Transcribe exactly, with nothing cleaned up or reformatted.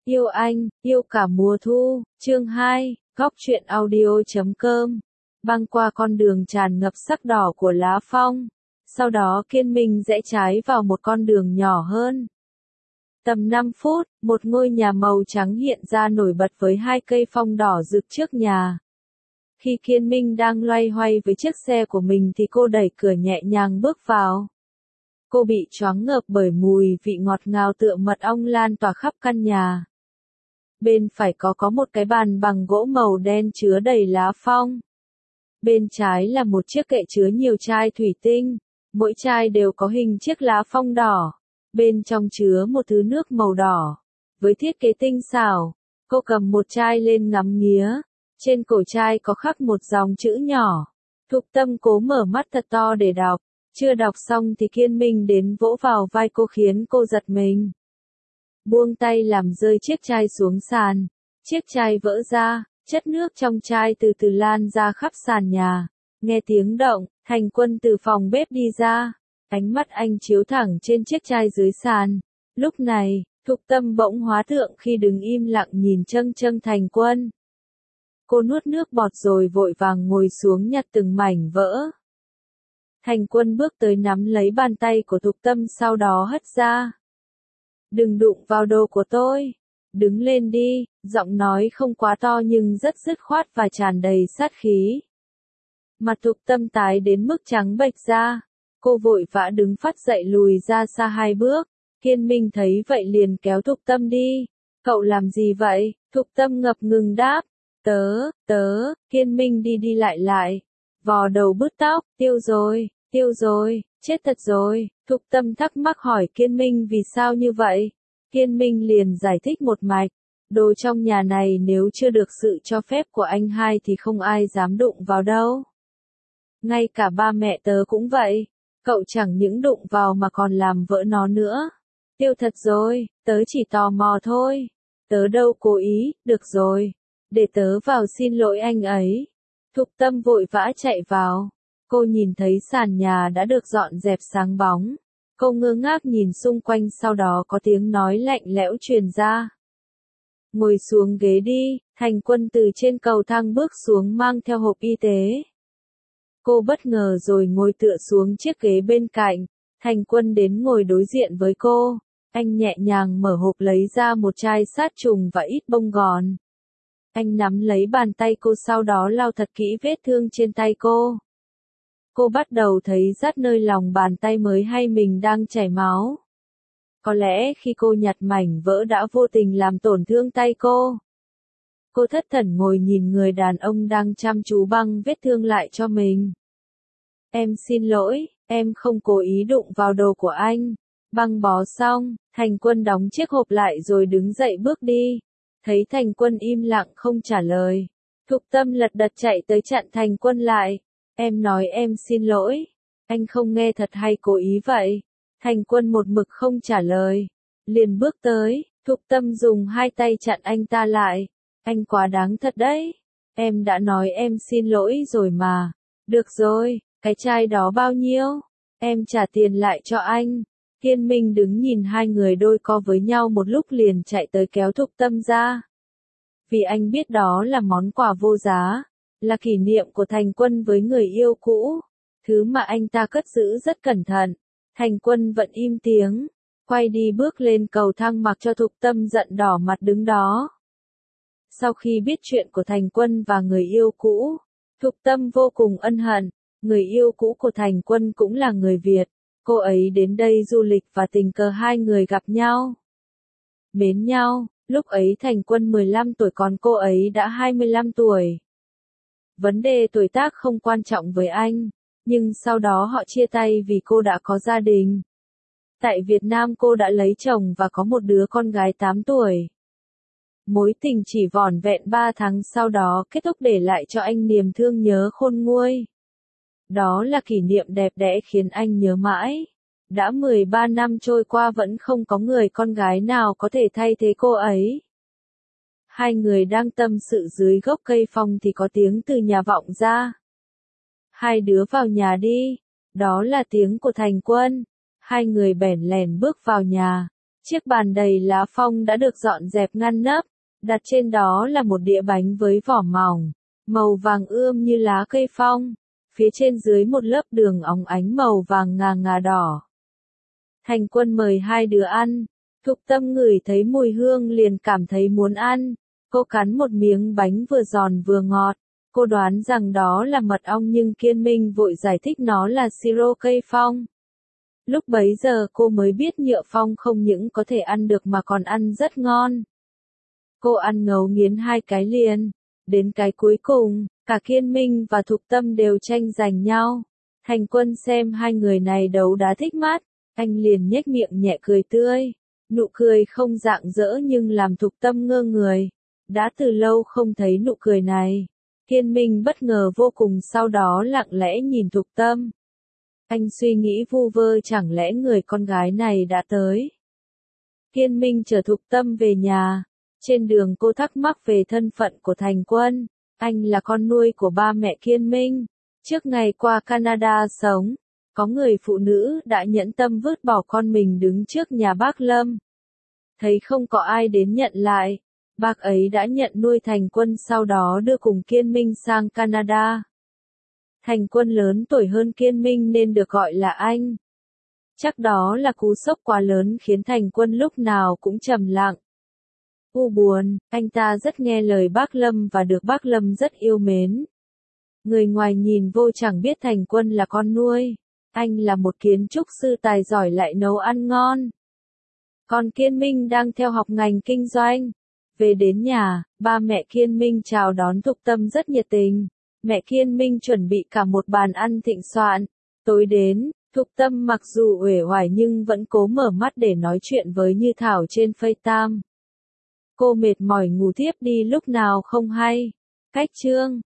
Yêu anh, yêu cả mùa thu, chương hai, góc truyện audio chấm com. Băng qua con đường tràn ngập sắc đỏ của lá phong. Sau đó Kiên Minh rẽ trái vào một con đường nhỏ hơn. Tầm năm phút, một ngôi nhà màu trắng hiện ra nổi bật với hai cây phong đỏ rực trước nhà. Khi Kiên Minh đang loay hoay với chiếc xe của mình thì cô đẩy cửa nhẹ nhàng bước vào. Cô bị choáng ngợp bởi mùi vị ngọt ngào tựa mật ong lan tỏa khắp căn nhà. Bên phải có có một cái bàn bằng gỗ màu đen chứa đầy lá phong. Bên trái là một chiếc kệ chứa nhiều chai thủy tinh, mỗi chai đều có hình chiếc lá phong đỏ. Bên trong chứa một thứ nước màu đỏ, với thiết kế tinh xảo. Cô cầm một chai lên ngắm nghía, trên cổ chai có khắc một dòng chữ nhỏ. Thục Tâm cố mở mắt thật to để đọc, chưa đọc xong thì Kiên Minh đến vỗ vào vai cô khiến cô giật mình. Buông tay làm rơi chiếc chai xuống sàn, chiếc chai vỡ ra, chất nước trong chai từ từ lan ra khắp sàn nhà. Nghe tiếng động, Thành Quân từ phòng bếp đi ra, ánh mắt anh chiếu thẳng trên chiếc chai dưới sàn. Lúc này, Thục Tâm bỗng hóa thượng khi đứng im lặng nhìn châng châng Thành Quân. Cô nuốt nước bọt rồi vội vàng ngồi xuống nhặt từng mảnh vỡ. Thành Quân bước tới nắm lấy bàn tay của Thục Tâm sau đó hất ra. Đừng đụng vào đồ của tôi. Đứng lên đi, giọng nói không quá to nhưng rất dứt khoát và tràn đầy sát khí. Mặt Thục Tâm tái đến mức trắng bệch ra. Cô vội vã đứng phắt dậy lùi ra xa hai bước. Kiên Minh thấy vậy liền kéo Thục Tâm đi. Cậu làm gì vậy? Thục Tâm ngập ngừng đáp. Tớ, tớ, Kiên Minh đi đi lại lại. Vò đầu bứt tóc, tiêu rồi, tiêu rồi, chết thật rồi. Thục Tâm thắc mắc hỏi Kiên Minh vì sao như vậy. Kiên Minh liền giải thích một mạch. Đồ trong nhà này nếu chưa được sự cho phép của anh hai thì không ai dám đụng vào đâu. Ngay cả ba mẹ tớ cũng vậy. Cậu chẳng những đụng vào mà còn làm vỡ nó nữa. Tiêu thật rồi, tớ chỉ tò mò thôi. Tớ đâu cố ý, được rồi. Để tớ vào xin lỗi anh ấy. Thục Tâm vội vã chạy vào. Cô nhìn thấy sàn nhà đã được dọn dẹp sáng bóng. Cô ngơ ngác nhìn xung quanh sau đó có tiếng nói lạnh lẽo truyền ra. Ngồi xuống ghế đi, Thành Quân từ trên cầu thang bước xuống mang theo hộp y tế. Cô bất ngờ rồi ngồi tựa xuống chiếc ghế bên cạnh. Thành Quân đến ngồi đối diện với cô. Anh nhẹ nhàng mở hộp lấy ra một chai sát trùng và ít bông gòn. Anh nắm lấy bàn tay cô sau đó lau thật kỹ vết thương trên tay cô. Cô bắt đầu thấy rát nơi lòng bàn tay mới hay mình đang chảy máu. Có lẽ khi cô nhặt mảnh vỡ đã vô tình làm tổn thương tay cô. Cô thất thần ngồi nhìn người đàn ông đang chăm chú băng vết thương lại cho mình. Em xin lỗi, em không cố ý đụng vào đồ của anh. Băng bó xong, Thành Quân đóng chiếc hộp lại rồi đứng dậy bước đi. Thấy Thành Quân im lặng không trả lời. Thục Tâm lật đật chạy tới chặn Thành Quân lại. Em nói em xin lỗi. Anh không nghe thật hay cố ý vậy? Thành Quân một mực không trả lời. Liền bước tới, Thục Tâm dùng hai tay chặn anh ta lại. Anh quá đáng thật đấy. Em đã nói em xin lỗi rồi mà. Được rồi, cái chai đó bao nhiêu? Em trả tiền lại cho anh. Kiên Minh đứng nhìn hai người đôi co với nhau một lúc liền chạy tới kéo Thục Tâm ra. Vì anh biết đó là món quà vô giá, là kỷ niệm của Thành Quân với người yêu cũ, thứ mà anh ta cất giữ rất cẩn thận. Thành Quân vẫn im tiếng, quay đi bước lên cầu thang mặc cho Thục Tâm giận đỏ mặt đứng đó. Sau khi biết chuyện của Thành Quân và người yêu cũ, Thục Tâm vô cùng ân hận. Người yêu cũ của Thành Quân cũng là người Việt. Cô ấy đến đây du lịch và tình cờ hai người gặp nhau. Mến nhau, lúc ấy Thành Quân mười lăm tuổi còn cô ấy đã hai mươi lăm tuổi. Vấn đề tuổi tác không quan trọng với anh, nhưng sau đó họ chia tay vì cô đã có gia đình. Tại Việt Nam cô đã lấy chồng và có một đứa con gái tám tuổi. Mối tình chỉ vỏn vẹn ba tháng sau đó kết thúc để lại cho anh niềm thương nhớ khôn nguôi. Đó là kỷ niệm đẹp đẽ khiến anh nhớ mãi. Đã mười ba năm trôi qua vẫn không có người con gái nào có thể thay thế cô ấy. Hai người đang tâm sự dưới gốc cây phong thì có tiếng từ nhà vọng ra. Hai đứa vào nhà đi. Đó là tiếng của Thành Quân. Hai người bẽn lẽn bước vào nhà. Chiếc bàn đầy lá phong đã được dọn dẹp ngăn nắp, đặt trên đó là một đĩa bánh với vỏ mỏng, màu vàng ươm như lá cây phong, phía trên dưới một lớp đường óng ánh màu vàng ngà ngà đỏ. Thành Quân mời hai đứa ăn, Thục Tâm ngửi thấy mùi hương liền cảm thấy muốn ăn, cô cắn một miếng bánh vừa giòn vừa ngọt, cô đoán rằng đó là mật ong nhưng Kiên Minh vội giải thích nó là siro cây phong. Lúc bấy giờ cô mới biết nhựa phong không những có thể ăn được mà còn ăn rất ngon. Cô ăn ngấu nghiến hai cái liền, đến cái cuối cùng, cả Kiên Minh và Thục Tâm đều tranh giành nhau. Thành Quân xem hai người này đấu đá thích mắt, anh liền nhếch miệng nhẹ cười tươi, nụ cười không rạng rỡ nhưng làm Thục Tâm ngơ người, đã từ lâu không thấy nụ cười này. Kiên Minh bất ngờ vô cùng sau đó lặng lẽ nhìn Thục Tâm. Anh suy nghĩ vu vơ chẳng lẽ người con gái này đã tới. Kiên Minh chở Thục Tâm về nhà. Trên đường cô thắc mắc về thân phận của Thành Quân. Anh là con nuôi của ba mẹ Kiên Minh. Trước ngày qua Canada sống, có người phụ nữ đã nhẫn tâm vứt bỏ con mình đứng trước nhà bác Lâm. Thấy không có ai đến nhận lại, bác ấy đã nhận nuôi Thành Quân sau đó đưa cùng Kiên Minh sang Canada. Thành Quân lớn tuổi hơn Kiên Minh nên được gọi là anh. Chắc đó là cú sốc quá lớn khiến Thành Quân lúc nào cũng trầm lặng. U buồn, anh ta rất nghe lời bác Lâm và được bác Lâm rất yêu mến. Người ngoài nhìn vô chẳng biết Thành Quân là con nuôi. Anh là một kiến trúc sư tài giỏi lại nấu ăn ngon. Còn Kiên Minh đang theo học ngành kinh doanh. Về đến nhà, ba mẹ Kiên Minh chào đón Thục Tâm rất nhiệt tình. Mẹ Kiên Minh chuẩn bị cả một bàn ăn thịnh soạn. Tối đến, Thục Tâm mặc dù uể oải nhưng vẫn cố mở mắt để nói chuyện với Như Thảo trên FaceTime. Cô mệt mỏi ngủ thiếp đi lúc nào không hay. Cách chương